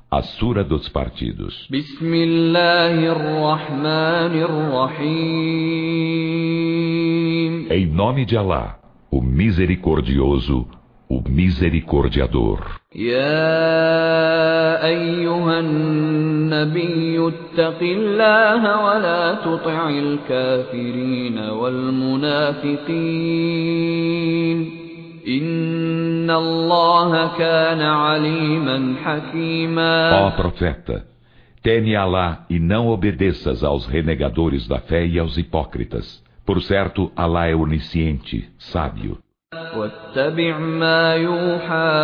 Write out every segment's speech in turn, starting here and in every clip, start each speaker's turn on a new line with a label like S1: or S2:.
S1: A Sura dos Partidos.
S2: Bismillahirrahmanirrahim.
S1: Em nome de Alá, o Misericordioso, o Misericordiador.
S2: Ya ayyuhan nabiyyu ittaqillaha wa la tuti'il kafirina wal munafiqin. Inna Allaha kana aliman hakima.
S1: Ó profeta, teme Alá e não obedeças aos renegadores da fé e aos hipócritas. Por certo, Alá é onisciente, sábio.
S2: واتبع ما يوحى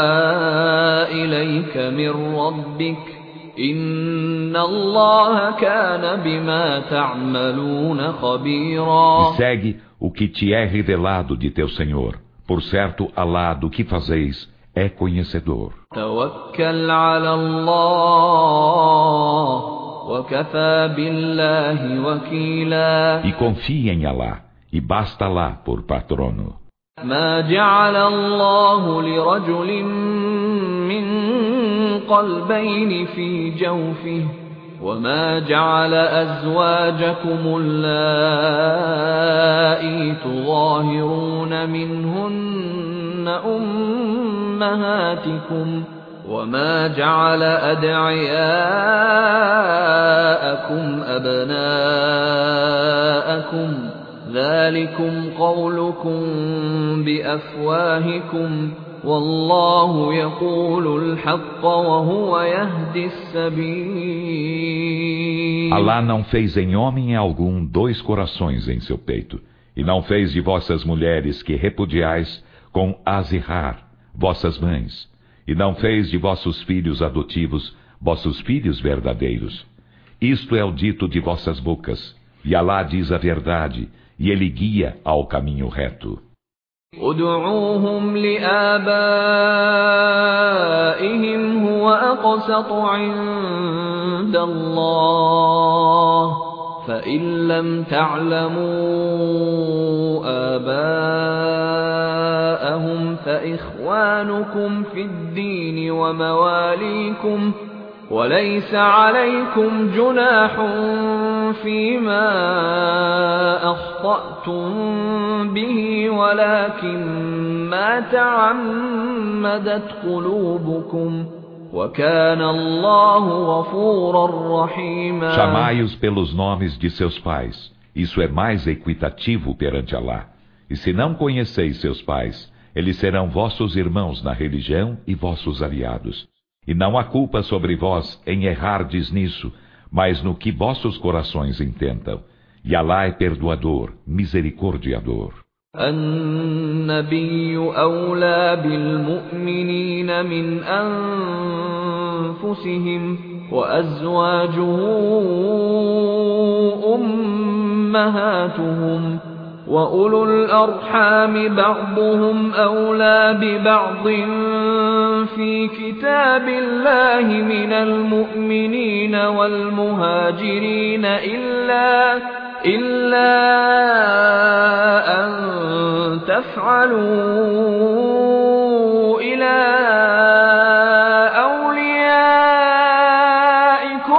S2: إليك من ربك إن الله كان بما تعملون خبيرا.
S1: E segue o que te é revelado de teu Senhor. Por certo, Alá do que fazeis é conhecedor.
S2: توكل على الله وكفى بالله وكيلا.
S1: E confia em Alá, e basta Alá por patrono.
S2: ما جعل الله لرجل من قلبين في جوفه وما جعل أزواجكم اللائي تظاهرون منهن أمهاتكم وما جعل أدعياءكم أبناءكم ذلكم قولكم بأفواهكم والله يقول الحق وهو يهدي السبيل.
S1: Alá não fez em homem algum dois corações em seu peito, e não fez de vossas mulheres que repudiais com Azihar, vossas mães, e não fez de vossos filhos adotivos vossos filhos verdadeiros. Isto é o dito de vossas bocas, e Alá diz a verdade, e ele guia ao caminho reto.
S2: ادعوهم لآبائهم هو أقسط عند الله فإن لم تعلموا آباءهم فإخوانكم في الدين ومواليكم وليس عليكم جناح فيما أخطأتم به ولكن ما تعمدت قلوبكم وكان الله غفورا رحيما.
S1: Chamai-os pelos nomes de seus pais. Isso é mais equitativo perante Alá. E se não conheceis seus pais, eles serão vossos irmãos na religião e vossos aliados. E não há culpa sobre vós em errardes nisso, mas no que vossos corações intentam. E Alá é perdoador, misericordiador.
S2: النبي أولى بالمؤمنين من أنفسهم وأزواجه أمهاتهم وأولو الأرحام بعضهم أولى ببعض في كتاب الله من المؤمنين والمهاجرين إلا أن تفعلوا إلى أوليائكم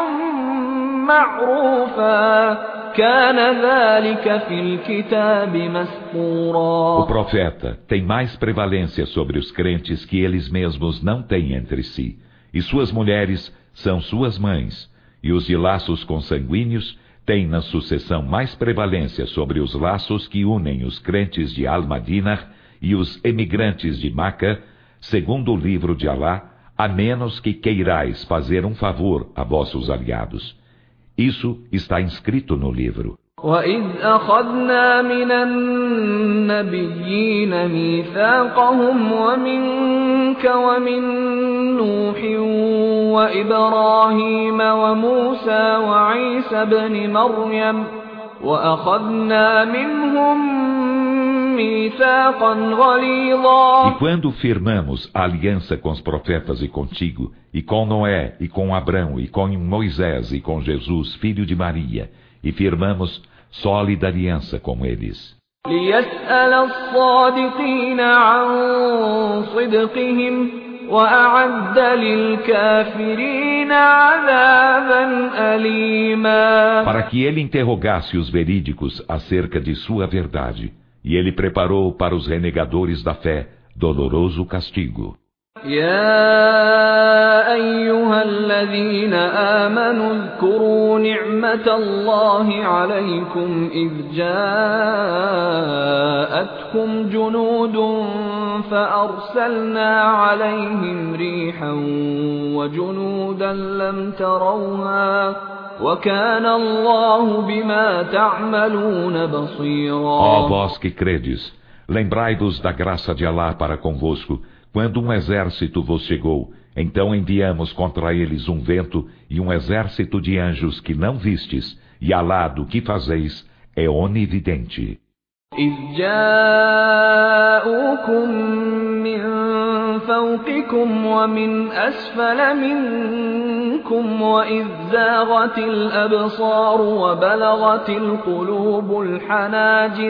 S2: معروفا كان ذلك في الكتاب مسطورا.
S1: O profeta tem mais prevalência sobre os crentes que eles mesmos não têm entre si, e suas mulheres são suas mães, e os de laços consanguíneos têm na sucessão mais prevalência sobre os laços que unem os crentes de Al-Madinah e os emigrantes de Maca, segundo o livro de Alá, a menos que queirais fazer um favor a vossos aliados. Isso está inscrito no livro.
S2: وَإِذْ أَخَذْنَا مِنَ النَّبِيِّينَ مِيثَاقَهُمْ وَمِنكَ وَمِن نُّوحٍ وَإِبْرَاهِيمَ وَمُوسَى وَعِيسَى ابْنِ مَرْيَمَ وَأَخَذْنَا مِنْهُم مِّيثَاقًا غَلِيظًا.
S1: E quando firmamos a aliança com os profetas e contigo, e com Noé, e com Abrão, e com Moisés, e com Jesus, filho de Maria, e firmamos sólida aliança com eles.
S2: لِيَسْأَلَ الصَّادِقِينَ عَن صِدْقِهِمْ وأعد للكافرين عذابا أليما.
S1: Para que ele interrogasse os verídicos acerca de sua verdade, e ele preparou para os renegadores da fé doloroso castigo.
S2: يا أيها الذين آمنوا اذكروا نعمة الله عليكم إذ جاءتكم جنود فأرسلنا عليهم ريحا وجنودا لم تروها وكان الله بما تعملون بصيرا.
S1: Ó vós que credes, lembrai-vos da graça de Alá para convosco, quando um exército vos chegou, então enviamos contra eles um vento e um exército de anjos que não vistes, e Alá do que fazeis é onividente.
S2: إذ جاءوكم من فوقكم ومن أسفل منكم وإذ زاغت الأبصار وبلغت القلوب الحناجر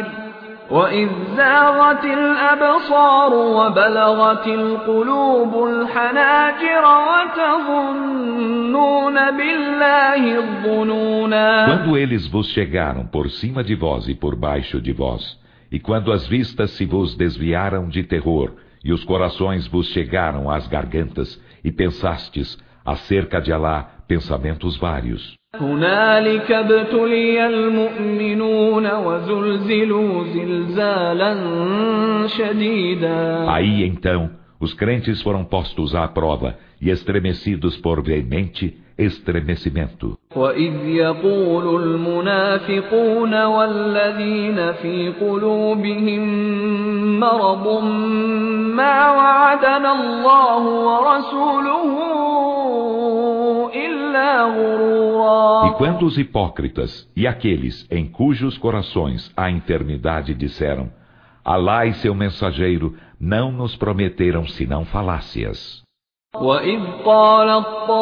S2: وتظنون بالله الظنونا.
S1: Quando eles vos chegaram por cima de vós e por baixo de vós, e quando as vistas se vos desviaram de terror, e os corações vos chegaram às gargantas, e pensastes acerca de Alá pensamentos vários.
S2: هنالك ابتلي المؤمنون وزلزلوا زلزالا شديدا.
S1: Aí então os crentes foram postos à prova e estremecidos por veemente estremecimento.
S2: وإذ يقول المنافقون والذين في قلوبهم مرض ما وعدنا الله ورسوله إلا غرورا.
S1: E quando os hipócritas e aqueles em cujos corações há enfermidade disseram: Alá e seu mensageiro não nos prometeram senão falácias.
S2: وإذ قالت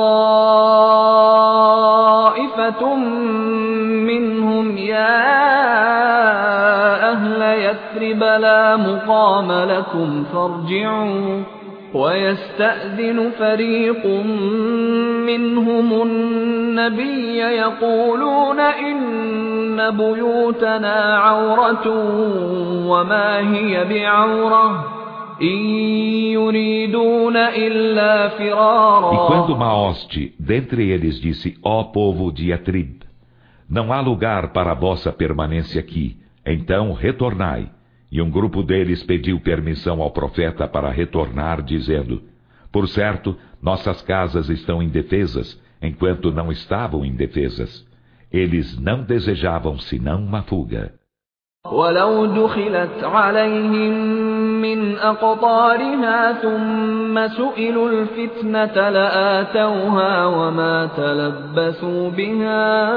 S2: طائفة منهم يا أهل يثرب لا مقام لكم فارجعوا ويستأذن فريق منهم النبي يقولون إن بيوتنا عورة وما هي بعورة إن يريدون إلا فرارا.
S1: E quando uma hoste dentre eles disse: Ó povo de Yatrib, não há lugar para a vossa permanência aqui, então retornai. E um grupo deles pediu permissão ao profeta para retornar, dizendo: Por certo, nossas casas estão indefesas, enquanto não estavam indefesas. Eles não desejavam senão uma fuga.
S2: ولو دخلت عليهم من أقطارها ثم سئلوا الفتنة لآتوها وما تلبثوا بها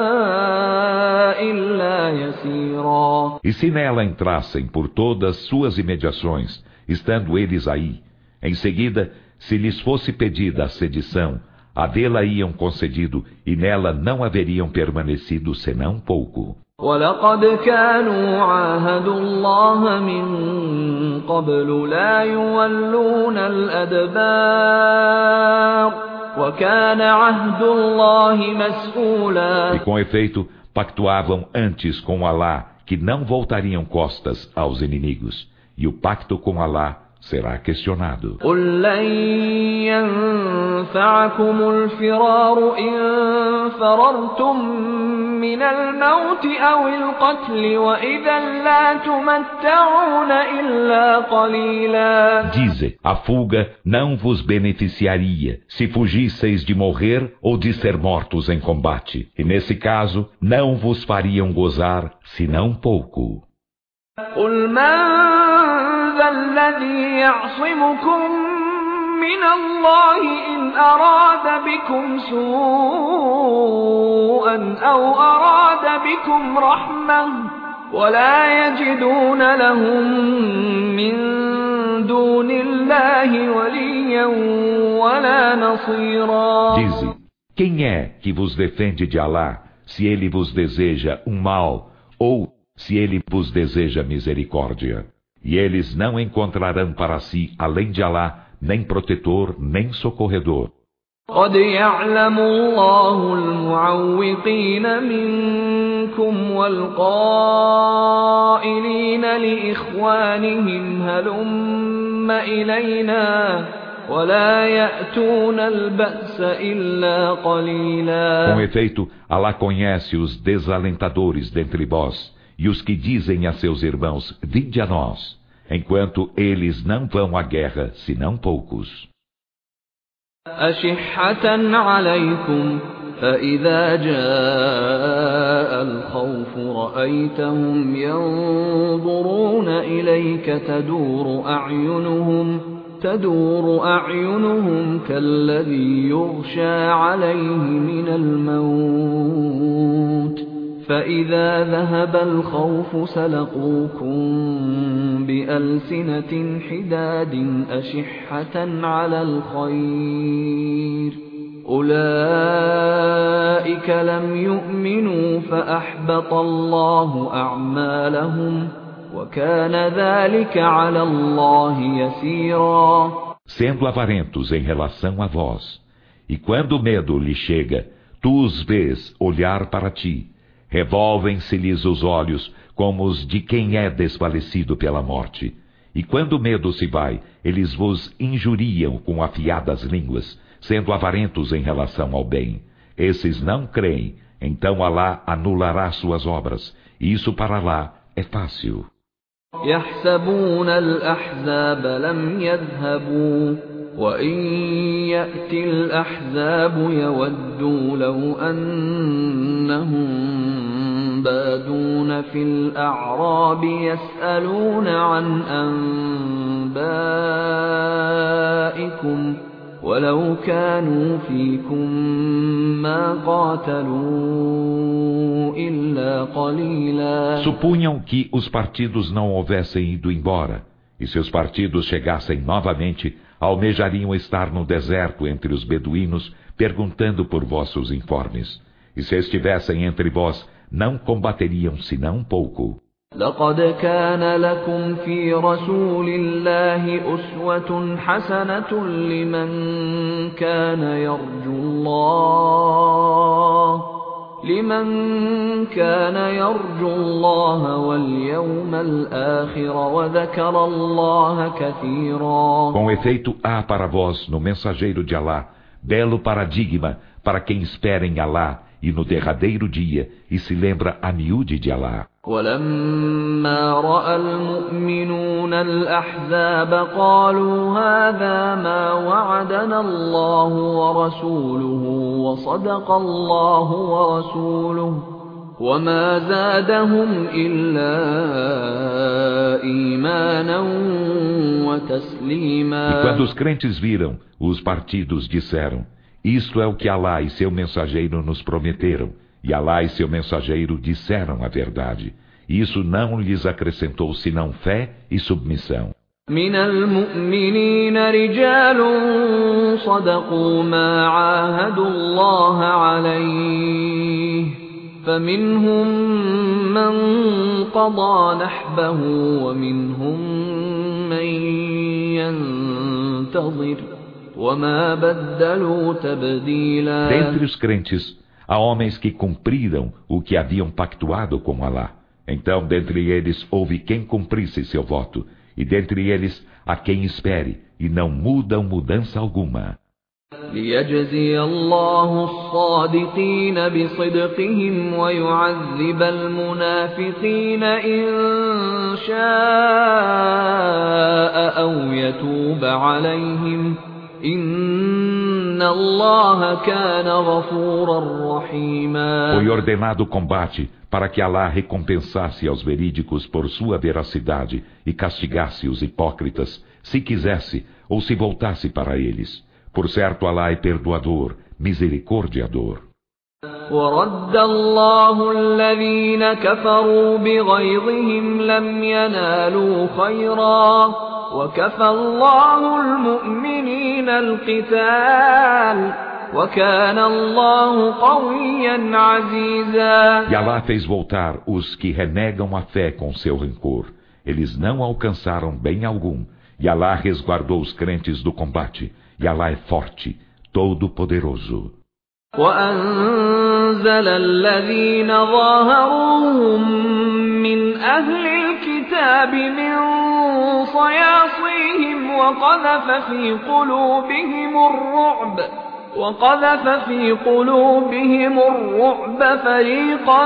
S2: إلا يسيرا.
S1: E se nela entrassem por todas suas imediações, estando eles aí, em seguida, se lhes fosse pedida a sedição, a dela iam concedido e nela não haveriam permanecido senão pouco.
S2: ولقد كانوا عاهدوا الله من قبل لا يولون الأدبار وكان عهد الله مسؤولا.
S1: E com efeito, pactuavam antes com Alá que não voltariam costas aos inimigos, e o pacto com Alá será questionado.
S2: قل لن ينفعكم الفرار إن فررتم من الموت أو القتل وإذا لا تمتعون إلا قليلا.
S1: Dize, a fuga não vos beneficiaria se fugisseis de morrer ou de ser mortos em combate, e nesse caso não vos fariam gozar senão pouco.
S2: قل من ذا الذي يعصمكم من الله إن أراد بكم سوءا أو أراد بكم رحمة ولا يجدون لهم من دون الله وليا ولا نصيرا.
S1: Dize, quem é que vos defende de Alá se ele vos deseja um mal ou se ele vos deseja misericórdia? E eles não encontrarão para si, além de Alá, nem protetor, nem socorredor.
S2: قد يعلم الله المعوقين منكم والقائلين لإخوانهم هلم إلينا ولا يأتون البأس إلا قليلا.
S1: Com efeito, Allah conhece os desalentadores dentre vós e os que dizem a seus irmãos, vinde a nós, enquanto eles não vão à guerra, senão poucos.
S2: أشحة عليكم فإذا جاء الخوف رأيتهم ينظرون إليك تدور أعينهم كالذي يغشى عليه من الموت فإذا ذهب الخوف سلقوكم بألسنة حداد أشحة على الخير أولئك لم يؤمنوا فأحبط الله أعمالهم وكان ذلك على الله يسيرا.
S1: Sendo avarentos em relação a vós, e quando o medo lhe chega, tu os vês olhar para ti, revolvem-se-lhes os olhos como os de quem é desfalecido pela morte. E quando o medo se vai, eles vos injuriam com afiadas línguas, sendo avarentos em relação ao bem. Esses não creem, então Alá anulará suas obras, e isso para Alá é fácil.
S2: يحسبون الأحزاب لم يذهبوا وإن يأتي الأحزاب يودوا لو أنهم بادون في الأعراب يسألون عن أنبائكم ولو كانوا فيكم ما قاتلوا إلا قليلا.
S1: Supunham que os partidos não houvessem ido embora, e se os partidos chegassem novamente, almejariam estar no deserto entre os beduínos, perguntando por vossos informes. E se estivessem entre vós, não combateriam senão pouco.
S2: لقد كان لكم في رسول الله أسوة حسنة لمن كان يرجو الله واليوم الآخر وذكر الله كثيرا.
S1: Com efeito, há para vós no mensageiro de Alá belo paradigma para quem espera em Alá e no derradeiro dia e se lembra a miúde de Alá.
S2: ولما رأى المؤمنون الأحزاب قالوا هذا ما وعدنا الله ورسوله وصدق الله ورسوله وما زادهم إلا إيمانا وتسليما.
S1: E quando os crentes viram, os partidos disseram, isto é o que Alá e seu mensageiro nos prometeram. E Alá e seu mensageiro disseram a verdade. Isso não lhes acrescentou senão fé e submissão.
S2: من المؤمنين رجال صدقوا ما عاهدوا الله عليه فمنهم من قضى نحبه ومنهم من ينتظر وما بدلوا تبديلا.
S1: Dentre os crentes, há homens que cumpriram o que haviam pactuado com Alá. Então, dentre eles, houve quem cumprisse seu voto, e dentre eles, há quem espere, e não mudam mudança alguma.
S2: ليجزي الله الصادقين بصدقهم ويعذب المنافقين إن شاء أو يتوب عليهم إن الله كان غفورا رحيما.
S1: Foi ordenado o combate para que Alá recompensasse aos verídicos por sua veracidade e castigasse os hipócritas, se quisesse ou se voltasse para eles. Por certo, Alá é perdoador, misericordiador.
S2: ورد الله الذين كفروا بغيظهم لم ينالوا خيرا وكفى الله المؤمنين القتال وكان الله قويا عزيزا.
S1: E Alá fez voltar os que renegam a fé com seu rancor. Eles não alcançaram bem algum, E Alá resguardou os crentes do combate. E Alá é forte, todo-poderoso.
S2: وأنزل الذين ظاهروهم من أهل الكتاب من صياصيهم وقذف في قلوبهم الرعب فريقا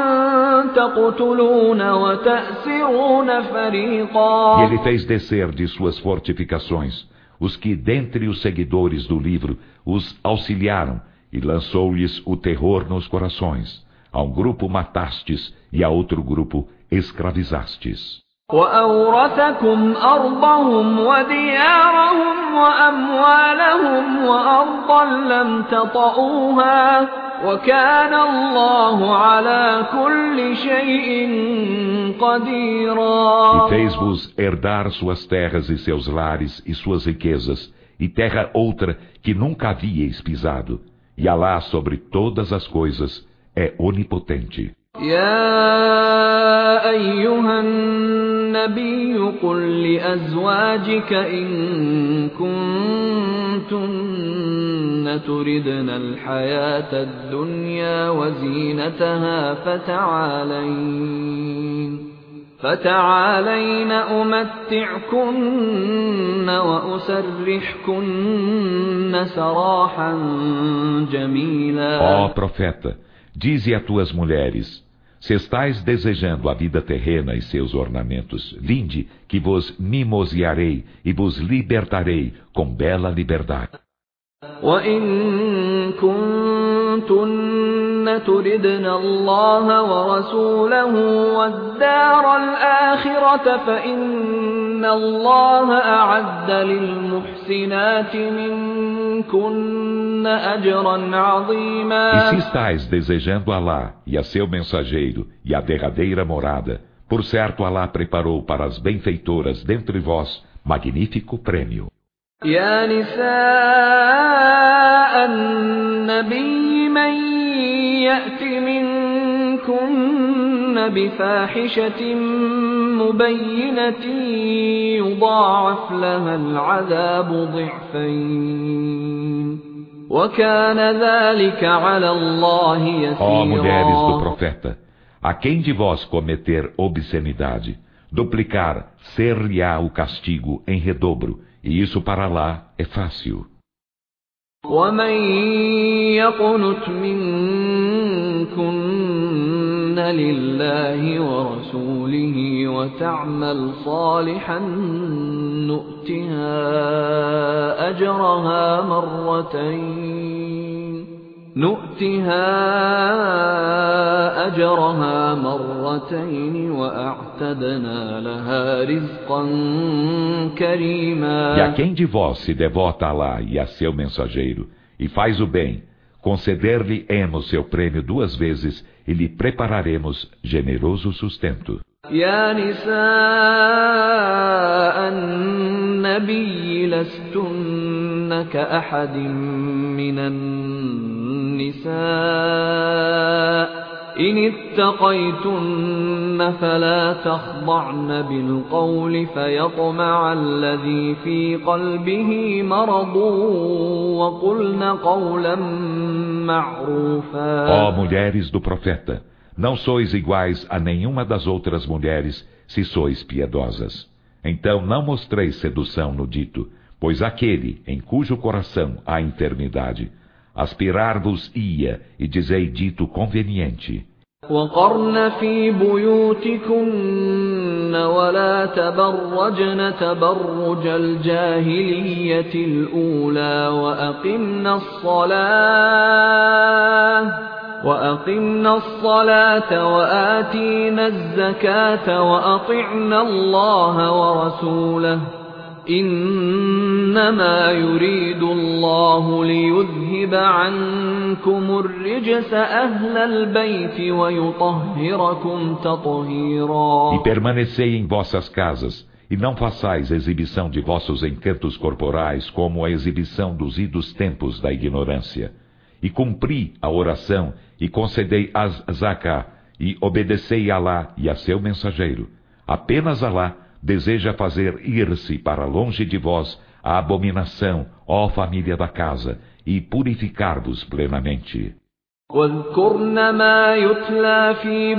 S2: تقتلون وتأسرون فريقا.
S1: E ele fez descer de suas fortificações os que dentre os seguidores do livro os auxiliaram e lançou-lhes o terror nos corações. A um grupo matastes e a outro grupo escravizastes.
S2: وأورثكم أرضهم وديارهم وأموالهم وأرضا لم تطئوها وكان الله على كل شيء قديرا.
S1: E fez-vos herdar suas terras e seus lares e suas riquezas, e terra outra que nunca havíeis pisado. E Alá sobre todas as coisas é onipotente.
S2: يا أيها النبي قل لأزواجك إن كنتن تردن الحياة الدنيا وزينتها فتعالين أمتعكن وأسرحكن سراحا جميلا.
S1: Ó profeta, dize a tuas mulheres: se estais desejando a vida terrena e seus ornamentos, vinde que vos mimosearei e vos libertarei com bela liberdade.
S2: وإن كنتن تردن الله ورسوله والدار الآخرة فإن الله أعد للمحسنات منكن أجرا عظيما.
S1: E se estais desejando Alá e a seu mensageiro e a derradeira morada, por certo Alá preparou para as benfeitoras dentre vós magnífico prêmio.
S2: يا نساء النبي من يأت منكن بفاحشة مبينة يضاعف لها العذاب ضعفين وكان ذلك على الله يسيرا.
S1: Ó mulheres do profeta, a quem de vós cometer obscenidade, duplicar ser-lhe-á o castigo em redobro, e isso para lá é fácil.
S2: ومن يقنت منكن لله ورسوله وتعمل صالحا نؤتها أجرها مرتين وأعتدنا لها رزقا كريما.
S1: E a quem de vós se devota a Alá e a seu mensageiro, e faz o bem, conceder-lhe-emos seu prêmio 2 vezes, e lhe prepararemos generoso sustento.
S2: يا نساء النبي لستن كأحد من النساء إن اتقيتن فلا تخضعن بالقول فيطمع الذي في قلبه مرض وقلن قولا معروفا.
S1: Ó mulheres do profeta, não sois iguais a nenhuma das outras mulheres, se sois piedosas. Então não mostreis sedução no dito, pois aquele em cujo coração há enfermidade, aspirar-vos-ia e dizei dito conveniente.
S2: وقرن في بيوتكن ولا تبرجن تبرج الجاهلية الأولى وأقمنا الصلاة وآتينا الزكاة وأطعنا الله ورسوله إنما يريد الله ليذهب عنكم الرجس أهل البيت ويطهركم تطهيرا.
S1: E permanecei em vossas casas, e não façais exibição de vossos encantos corporais como a exibição dos idos tempos da ignorância. E cumpri a oração, e concedei as zaká, e obedecei a Alá e a seu mensageiro. Apenas Alá deseja fazer ir-se para longe de vós a abominação, ó família da casa, e purificar-vos plenamente.
S2: واذكرن ما يتلى في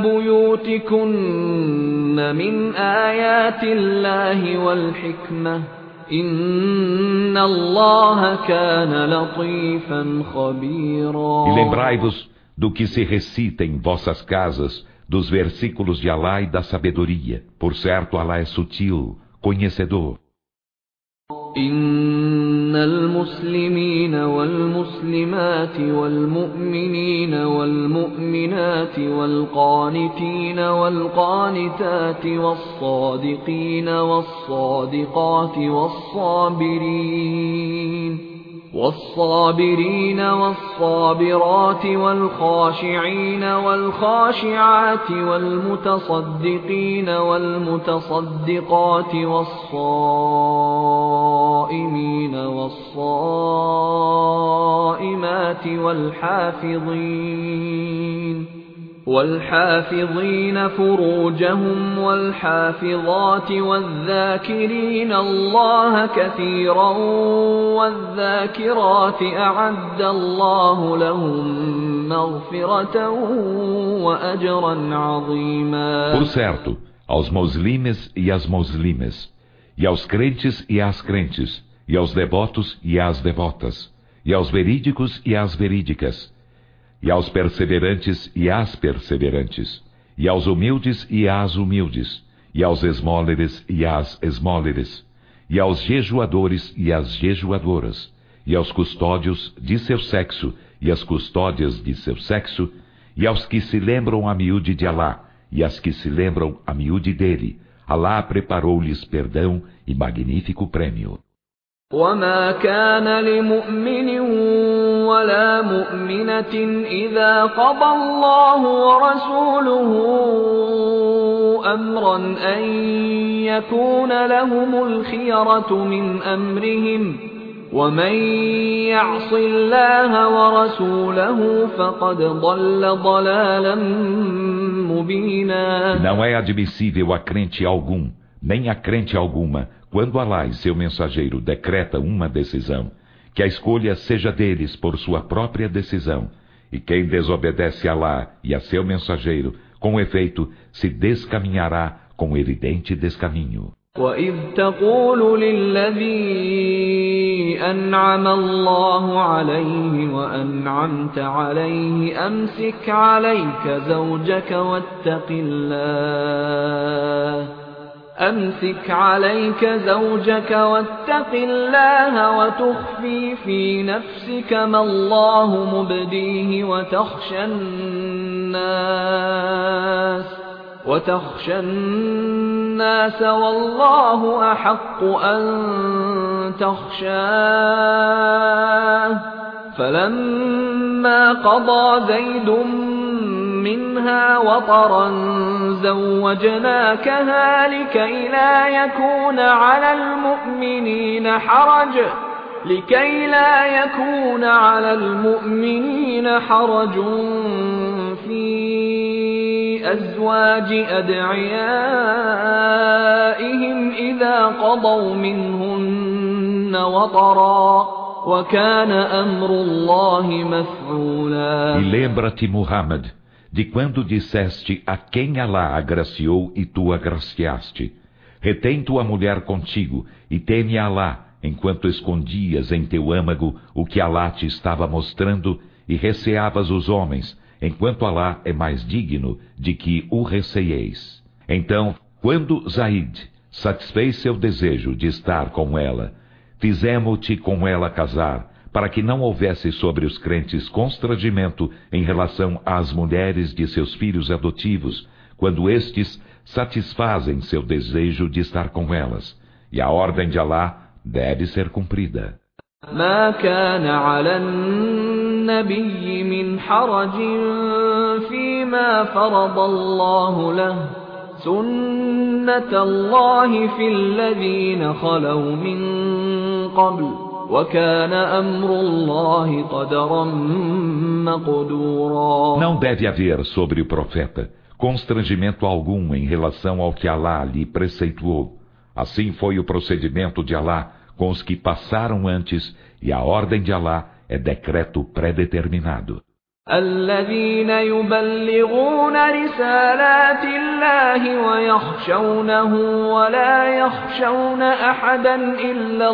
S2: بيوتكن من آيات الله والحكمة إن الله كان لطيفا خبيرا.
S1: E lembrai-vos do que se recita em vossas casas, dos versículos de Alá e da sabedoria. Por certo, Alá é sutil, conhecedor.
S2: إن المسلمين والمسلمات والمؤمنين والمؤمنات والقانتين والقانتات والصادقين والصادقات والصابرين والصابرات والخاشعين والخاشعات والمتصدقين والمتصدقات والصائمين والصائمات والحافظين فروجهم والحافظات والذاكرين الله كثيرا والذاكرات أعد الله لهم مغفرة وأجرا عظيما.
S1: Por certo, aos muslimes e às muslimes, e aos crentes e às crentes, e aos devotos e às devotas, e aos verídicos e às verídicas, e aos perseverantes e às perseverantes, e aos humildes e às humildes, e aos esmóleres e às esmóleres, e aos jejuadores e às jejuadoras, e aos custódios de seu sexo e às custódias de seu sexo, e aos que se lembram a miúde de Alá, e às que se lembram a miúde dele. Alá preparou-lhes perdão e magnífico prêmio.
S2: وما كان لمؤمن ولا مؤمنة إذا قضى الله ورسوله أمرا أن يكون لهم الخيرة من أمرهم ومن يعص الله ورسوله فقد ضل ضلالا مبينا.
S1: Não é admissível a crente algum, nem a crente alguma, quando Alá e seu mensageiro decreta uma decisão, que a escolha seja deles por sua própria decisão, e quem desobedece a Alá e a seu mensageiro, com efeito, se descaminhará com evidente descaminho.
S2: وَإِذْ تَقُولُ لِلَّذِي أَنْعَمَ الله عليه وأنعمت عليه أمسك عليك زوجك واتق الله وتخفي في نفسك ما الله مبديه وتخشى الناس والله أحق أن تخشاه فلما قضى زيد منها وطرا زوجناكها لكي لا يكون على المؤمنين حرج في أزواج أدعيائهم إذا قضوا منهن وطرا وكان أمر الله مفعولا.
S1: E lembra-te, Muhammad, de quando disseste a quem Alá agraciou e tu agraciaste: retém tua mulher contigo e teme Alá, enquanto escondias em teu âmago o que Alá te estava mostrando e receavas os homens, enquanto Alá é mais digno de que o receieis. Então, quando Zaid satisfez seu desejo de estar com ela, fizemo-te com ela casar, para que não houvesse sobre os crentes constrangimento em relação às mulheres de seus filhos adotivos, quando estes satisfazem seu desejo de estar com elas. E a ordem de Alá deve ser cumprida.
S2: ما كان على النبي من حرج فيما فرض الله له سنة الله في الذين خلوا من قبل وكان أمر الله قدرا مقدورا.
S1: Não deve haver sobre o profeta constrangimento algum em relação ao que Alá lhe preceituou, Assim foi o procedimento de Alá com os que passaram antes, e a ordem de Alá é decreto predeterminado.
S2: الذين يبلغون رسالات الله ويخشونه ولا يخشون أحدا إلا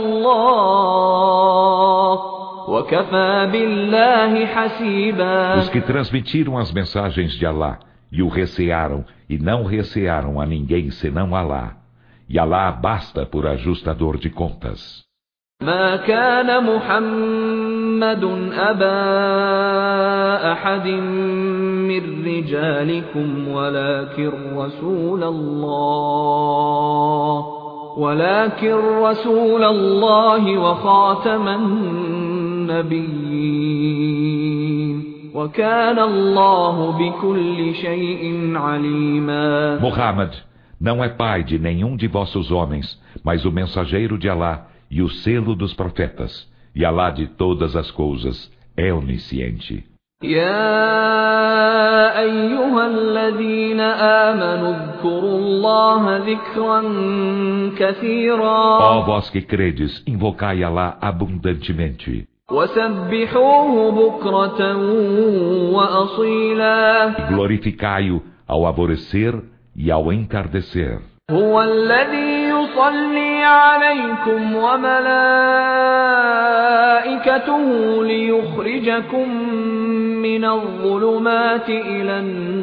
S2: الله وكفى بالله حسيبا.
S1: Os que transmitiram as mensagens de Alá e o recearam e não recearam a ninguém senão Alá, e Alá basta por ajustador de contas.
S2: ما كان محمد أبا أحد من رجالكم ولكن رسول الله وخاتم النبيين وكان الله بكل شيء عليما.
S1: Muhammad não é pai de nenhum de vossos homens, mas o mensageiro de Alá e o selo dos profetas, e Alá de todas as coisas é onisciente.
S2: يا أيها الذين آمنوا اذكروا الله ذكرا كثيرا.
S1: Ó vós que credes, invocai Alá abundantemente.
S2: وسبحوه بكرة وأصيلا.
S1: Glorificai-o ao alvorecer e ao entardecer.
S2: هو الذي يصلي عليكم وملائكته ليخرجكم من الظلمات إلى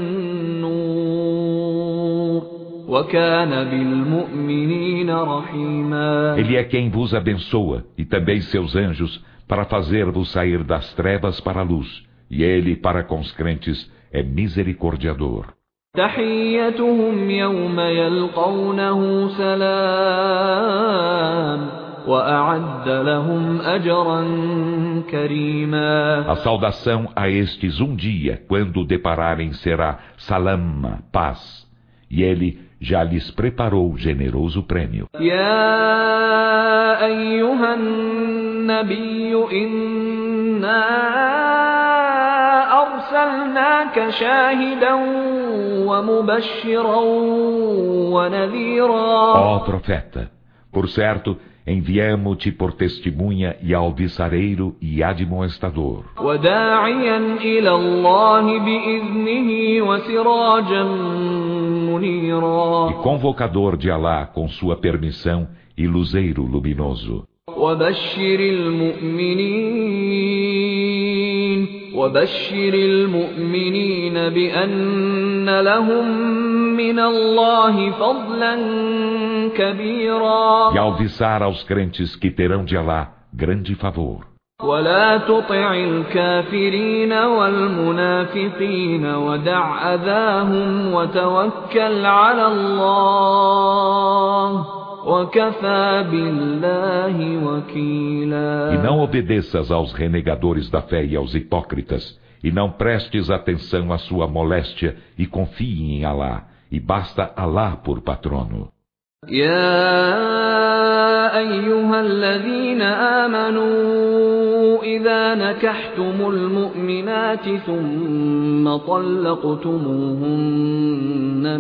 S2: النور وكان بالمؤمنين رحيما.
S1: Ele é quem vos abençoa, e também seus anjos, para fazer-vos sair das trevas para a luz, e ele, para com os crentes, é misericordiador.
S2: تحيتهم يوم يلقونه سلام وأعد لهم أجرا كريما.
S1: A saudação a estes dia, quando o depararem, será salam, paz, e ele já lhes preparou o generoso prêmio.
S2: يا أيها النبي إنا أرسلناك شاهدا ومبشرا ونذيرا.
S1: Ó profeta, por certo, enviamo-te por testemunha e alvissareiro e admoestador.
S2: وداعيا إلى الله بإذنه وسراجا منيرا.
S1: E convocador de Alá com sua permissão e luzeiro luminoso.
S2: وبشر المؤمنين بأن لهم من الله فضلا كبيرا.
S1: E alvissar aos crentes que terão de Alá grande favor.
S2: ولا تطع الكافرين والمنافقين ودع أذاهم وتوكل على الله وكفى بالله وكيلا.
S1: E não obedeças aos renegadores da fé e aos hipócritas, e não prestes atenção à sua moléstia, e confie em Alá, e basta Alá por patrono.
S2: يا أيها الذين آمنوا إذا نكحتم المؤمنات ثم طلقتموهن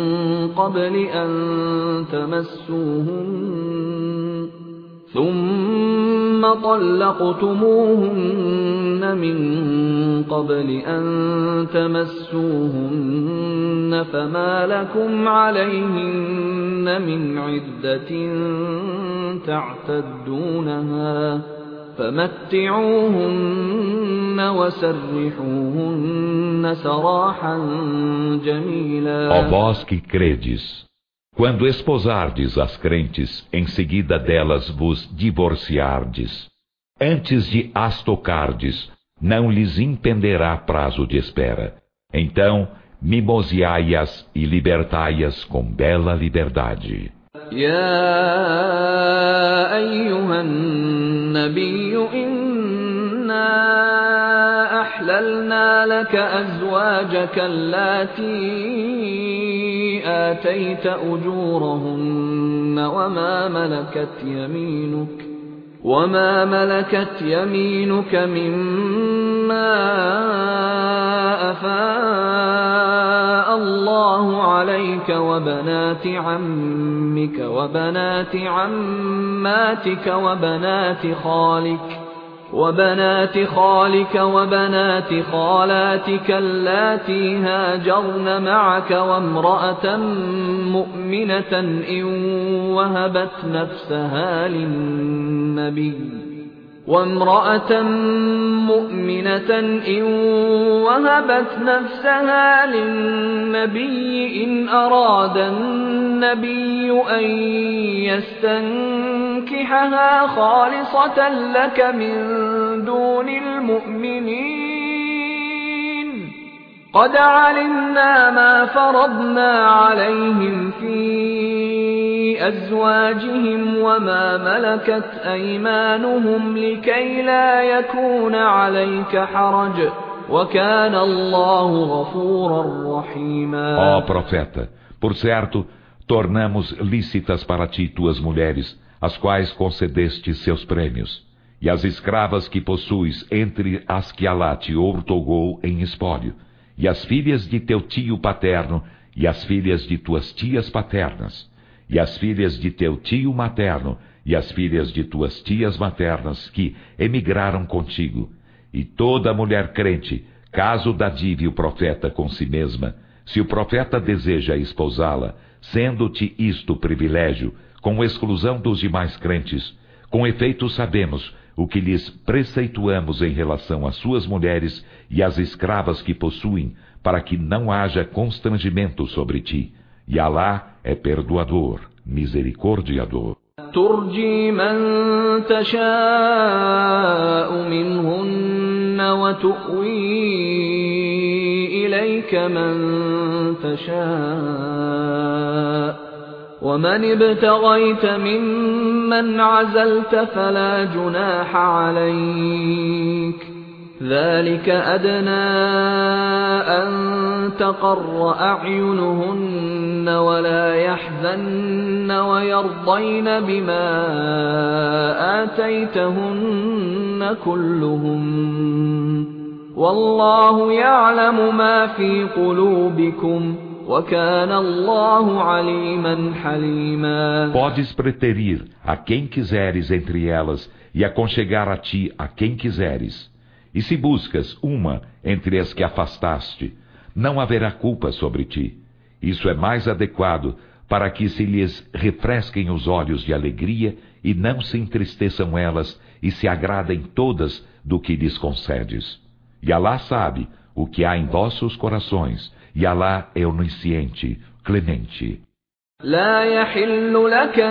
S2: من قبل أن تمسوهن فما لكم عليهن من عدة تعتدونها فمتعوهن وسرحوهن سراحا جميلا.
S1: Ó vós que credes, quando esposardes as crentes, em seguida delas vos divorciardes, antes de as tocardes, não lhes impenderá prazo de espera. Então, mimoseai-as e libertai-as com bela liberdade.
S2: يا أيها النبي إنا أحللنا لك أزواجك اللاتي آتيت أجورهن وما ملكت يمينك مما أفاء الله عليك خالك وبنات عمك وبنات عماتك وبنات خالك وبنات خالاتك اللاتي هاجرن معك وامرأة مؤمنة إن وهبت نفسها للنبي إن أراد النبي أن يستنكحها خالصة لك من دون المؤمنين قد علمنا ما فرضنا عليهم في أزواجهم وما ملكت أيمانهم لكي لا يكون عليك حرج وكان الله غفورا رحيما.
S1: Ó profeta, por certo, tornamos lícitas para ti tuas mulheres, as quais concedeste seus prêmios, e as escravas que possuis entre as que Alá te outorgou em espólio, e as filhas de teu tio paterno, e as filhas de tuas tias paternas, e as filhas de teu tio materno, e as filhas de tuas tias maternas, que emigraram contigo, e toda mulher crente, caso dadive o profeta com si mesma, se o profeta deseja esposá-la, sendo-te isto privilégio, com exclusão dos demais crentes, com efeito sabemos o que lhes preceituamos em relação às suas mulheres e às escravas que possuem, para que não haja constrangimento sobre ti. E Alá é perdoador, misericordiador.
S2: ترجي من تشاء منهن وتؤوي إليك من تشاء ومن ابتغيت ممن عزلت فلا جناح عليك ذلك أدنى أن تقر أعينهن ولا يحزن ويرضين بما آتيتهن كلهم والله يعلم ما في قلوبكم وكان الله عليما حليما.
S1: Podes preterir a quem quiseres entre elas e aconchegar a ti a quem quiseres. E se buscas uma entre as que afastaste, não haverá culpa sobre ti. Isso é mais adequado para que se lhes refresquem os olhos de alegria e não se entristeçam elas e se agradem todas do que lhes concedes. E Alá sabe o que há em vossos corações, e Alá é onisciente, clemente.
S2: لا يحل لك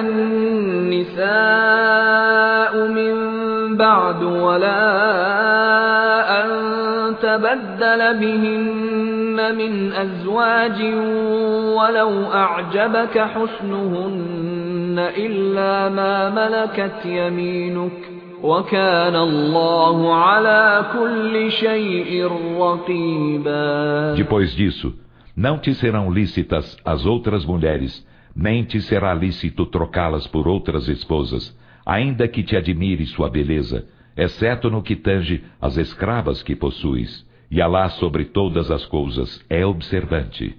S2: النساء من بعد ولا أن تبدل بهن من أزواج ولو أعجبك حسنهن إلا ما ملكت يمينك وكان الله على كل شيء رقيبا.
S1: Depois disso, não te serão lícitas as outras mulheres, nem te será lícito trocá-las por outras esposas, ainda que te admire sua beleza, exceto no que tange as escravas que possuis. E Alá sobre todas as coisas é observante.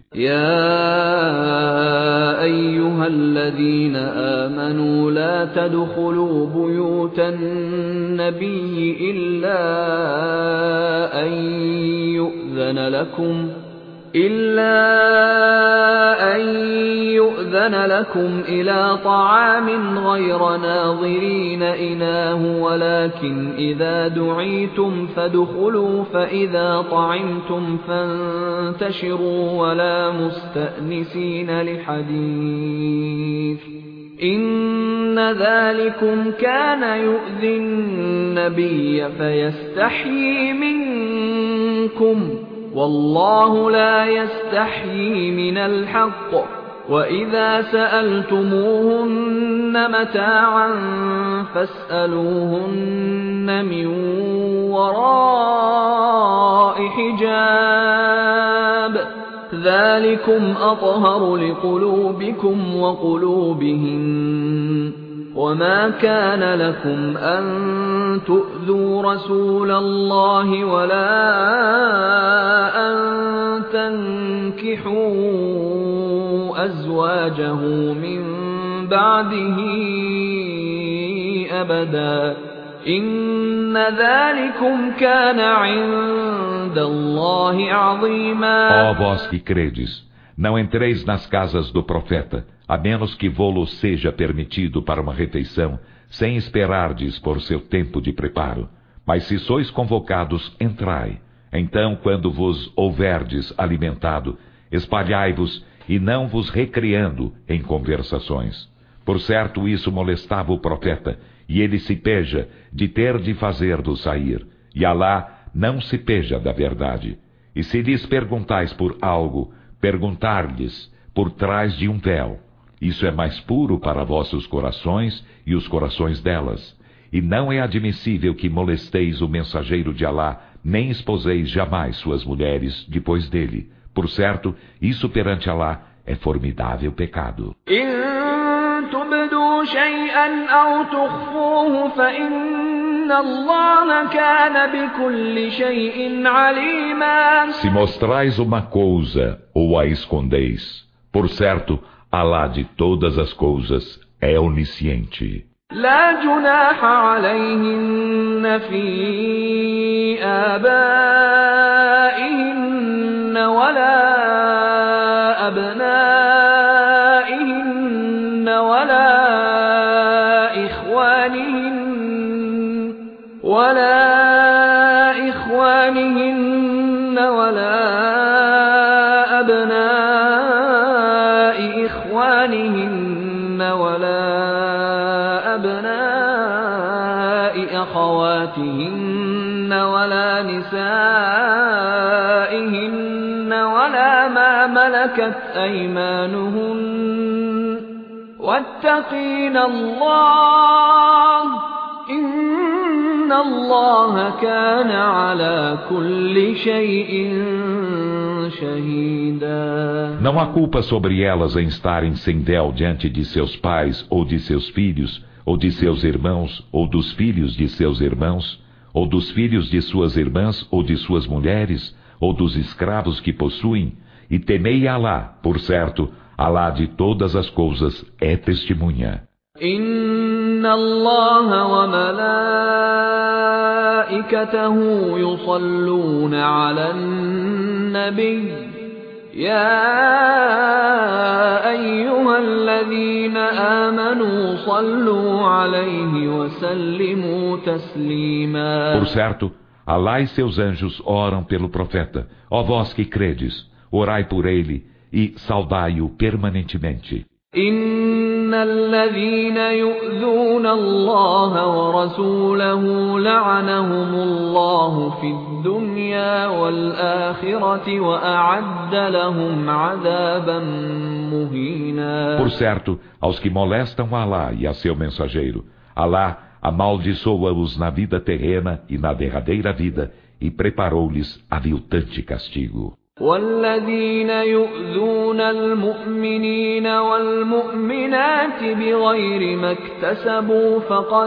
S2: يا أيها الذين آمنوا لا تدخلوا بيوت النبي إلا أن يؤذن لكم إلى طعام غير ناظرين إناه ولكن إذا دعيتم فادخلوا فإذا طعمتم فانتشروا ولا مستأنسين لحديث إن ذلكم كان يؤذي النبي فيستحيي منكم والله لا يستحيي من الحق وإذا سألتموهن متاعا فاسألوهن من وراء حجاب ذلكم أطهر لقلوبكم وقلوبهن وما كان لكم أن تؤذوا رسول الله ولا أن تنكحوا أزواجه من بعده أبدا إن ذلكم كان عند الله عظيما.
S1: Ó vós que credes, não entreis nas casas do profeta, a menos que vô-lo seja permitido para uma refeição, sem esperardes por seu tempo de preparo. Mas se sois convocados, entrai. Então, quando vos houverdes alimentado, espalhai-vos e não vos recriando em conversações. Por certo, isso molestava o profeta, e ele se peja de ter de fazer-do sair. E Alá não se peja da verdade. E se lhes perguntais por algo, perguntar-lhes por trás de um véu. Isso é mais puro para vossos corações e os corações delas. E não é admissível que molesteis o mensageiro de Alá, nem esposeis jamais suas mulheres depois dele. Por certo, isso perante Alá é formidável pecado. Se mostrais uma coisa ou a escondeis, por certo, Alá de todas as coisas é onisciente.
S2: لا جناح عليهن في آبائهن ولا أبنائهن ولا إخوانهن ولا أبناء إخوانهن ولا أبناء أخواتهن ولا نسائهن ولا ما ملكت أيمانهن واتقين الله إن الله كان على كل شيء شهيدا.
S1: Não há culpa sobre elas em estarem sem véu diante de seus pais ou de seus filhos, ou de seus irmãos, ou dos filhos de seus irmãos, ou dos filhos de suas irmãs, ou de suas mulheres, ou dos escravos que possuem, e temei Alá, por certo, Alá de todas as coisas é testemunha.
S2: Inna Allah wa malaikatahu yusalluna 'alan nabiy يا أيها الذين آمنوا صلوا عليه وسلموا تسليما.
S1: Por certo, Alá e seus anjos oram pelo profeta. Ó vós que credes, orai por ele e saudai-o permanentemente.
S2: إن الذين يؤذون الله ورسوله لعنهم الله في الدنيا والآخرة وأعد لهم عذابا مهينا.
S1: Por certo, aos que molestam Alá e a seu mensageiro, Alá amaldiçoa-os na vida terrena e na derradeira vida e preparou-lhes aviltante castigo.
S2: والذين يؤذون المؤمنين والمؤمنات بغير ما اكتسبوا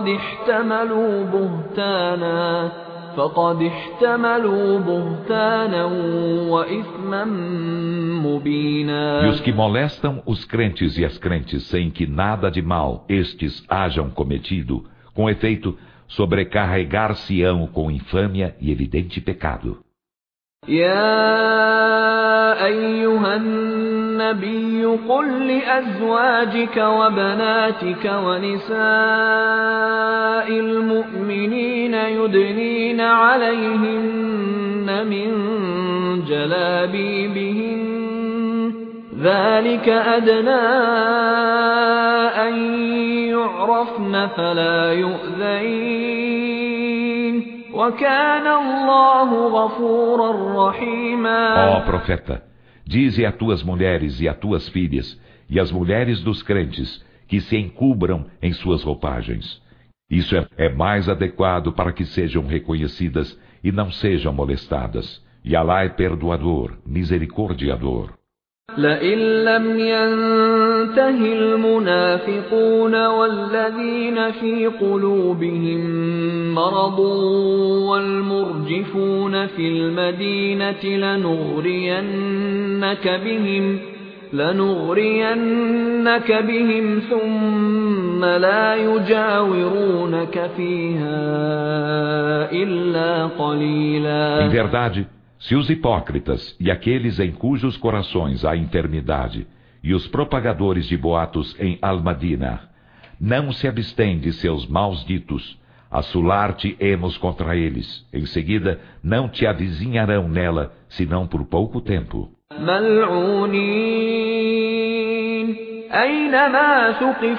S2: فقد احتملوا بهتانا وإثما مبينا.
S1: E os que molestam os crentes e as crentes sem que nada de mal estes hajam cometido, com efeito, sobrecarregar-se-ão com infâmia e evidente pecado.
S2: يا أيها النبي قل لأزواجك وبناتك ونساء المؤمنين يدنين عليهن من جلابيبهن ذلك أدنى أن يعرفن فلا يؤذين وكان الله غفورا رحيما.
S1: Ó profeta, dize a tuas mulheres e a tuas filhas e as mulheres dos crentes que se encubram em suas roupagens. Isso é mais adequado para que sejam reconhecidas e não sejam molestadas. E Alá é perdoador, misericordiador.
S2: لئن لم ينته المنافقون والذين في قلوبهم مرض والمرجفون في المدينة لنغرينك بهم ثم لا يجاورونك فيها إلا قليلا.
S1: Em verdade, se os hipócritas e aqueles em cujos corações há enfermidade e os propagadores de boatos em Al-Madinah não se abstêm de seus maus ditos, assular-te-emos contra eles. Em seguida, não te avizinharão nela, senão por pouco tempo.
S2: ملعونين أينما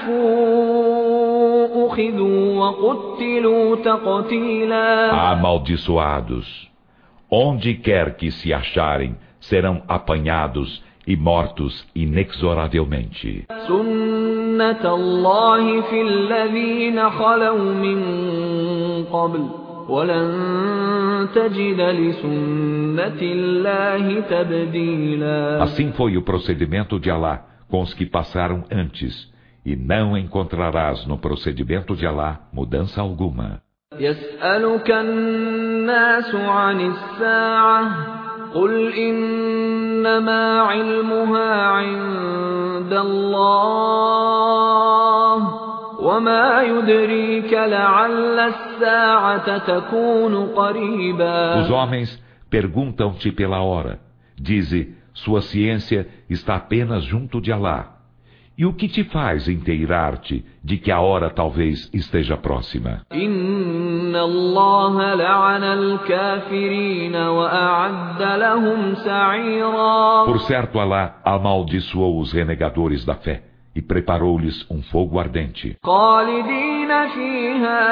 S2: ثقفوا أخذوا وقتلوا تقتيلا.
S1: Amaldiçoados, onde quer que se acharem, serão apanhados e mortos inexoravelmente.
S2: سنة الله في الذين خلوا من قبل ولن تجد لسنة الله تبديلا.
S1: Assim foi o procedimento de Alá com os que passaram antes, e não encontrarás no procedimento de Alá mudança alguma.
S2: يسألك الناس عن الساعة قل إنما علمها عند الله وما يدريك لعل الساعة تكون قريبا.
S1: Os homens perguntam-te pela hora. Dize, sua ciência está apenas junto de Alá. E o que te faz inteirar-te de que a hora talvez esteja próxima?
S2: إن الله لعن الكافرين وأعد لهم سعيرا.
S1: Por certo, Alá amaldiçoou os renegadores da fé e preparou-lhes um fogo ardente.
S2: خالدين فيها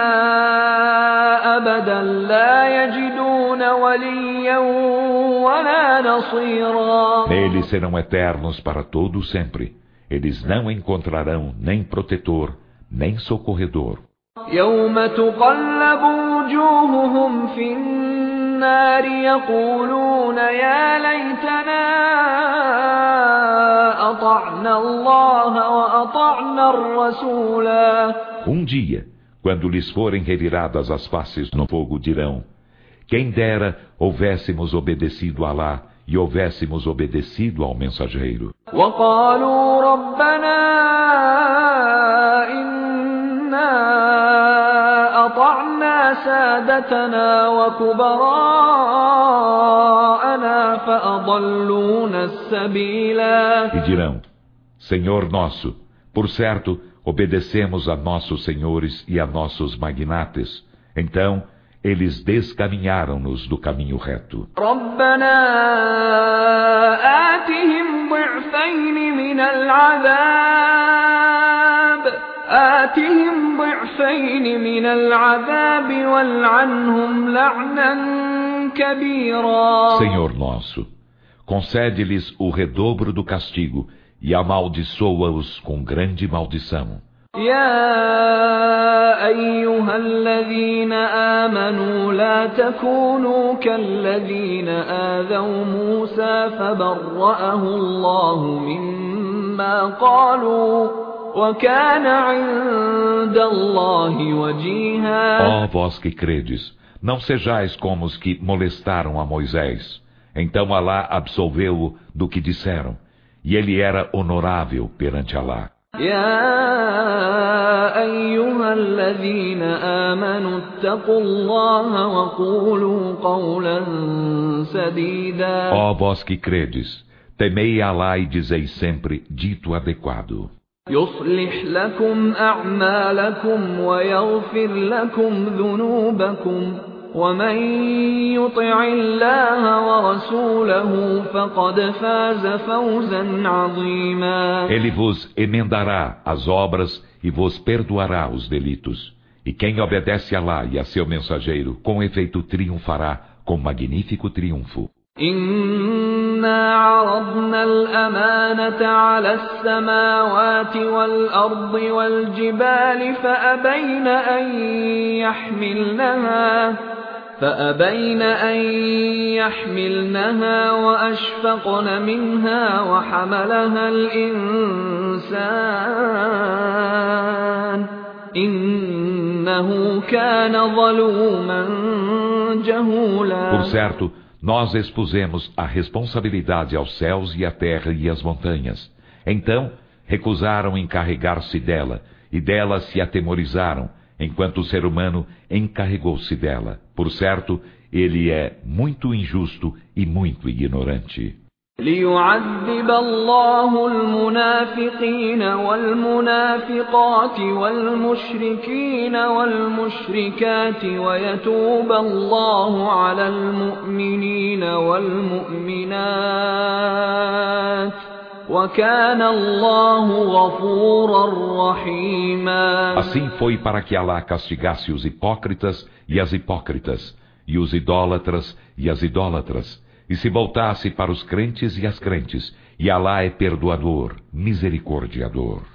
S2: أبدا لا يجدون وليا ولا نصيرا.
S1: Neles serão eternos para todo sempre. Eles não encontrarão nem protetor, nem socorredor.
S2: يوم تقلب وجوههم في النار يقولون يا ليتنا أطعنا الله وأطعنا الرسولا.
S1: Dia, quando lhes forem reviradas as faces no fogo, dirão: quem dera houvéssemos obedecido a Alá e houvéssemos obedecido ao mensageiro.
S2: وقالوا ربنا إنا أطعنا سادتنا وكبراءنا فأضلونا السبيلا.
S1: E dirão: Senhor nosso, por certo, obedecemos a nossos senhores e a nossos magnates. Então, eles descaminharam-nos do caminho reto.
S2: ربنا آتهم ضعفين من العذاب والعنهم لعنا كبيرا.
S1: Senhor nosso, concede-lhes o redobro do castigo e amaldiçoa-os com grande maldição.
S2: يا أيها الذين آمنوا لا تكونوا كالذين آذوا موسى فبرأه الله مما قالوا وكان عند الله وجيها.
S1: Ó vós que credes, não sejais como os que molestaram a Moisés. Então Alá absolveu-o do que disseram, e ele era honorável perante Alá.
S2: يا أيها الذين آمنوا اتقوا الله وقولوا قولا سديدا.
S1: Ó vós que credes, temei Alá e dizei sempre dito adequado.
S2: يصلح لكم أعمالكم ويغفر لكم ذنوبكم ومن يطع الله ورسوله فقد فاز فوزا عظيما.
S1: Ele vos emendará as obras e vos perdoará os delitos. E quem obedece a Alá e a seu mensageiro, com efeito triunfará com magnífico triunfo.
S2: إنا عرضنا الأمانة على السماوات والأرض والجبال فأبين أن يحملنها وأشفقن منها وحملها الإنسان إنه كان ظلوما جهولا.
S1: Por certo, Nós expusemos a responsabilidade aos céus e à terra e às montanhas. Então, recusaram encarregar-se dela, e dela se atemorizaram, enquanto o ser humano encarregou-se dela. Por certo, ele é muito injusto e muito ignorante.
S2: ليعذب الله المنافقين والمنافقات والمشركين والمشركات ويتوب الله على المؤمنين والمؤمنات وكان الله غفورا رحيما.
S1: Assim foi para que Alá castigasse os hipócritas e as hipócritas, e os idólatras e as idólatras, e se voltasse para os crentes e as crentes, e Alá é perdoador, misericordiador.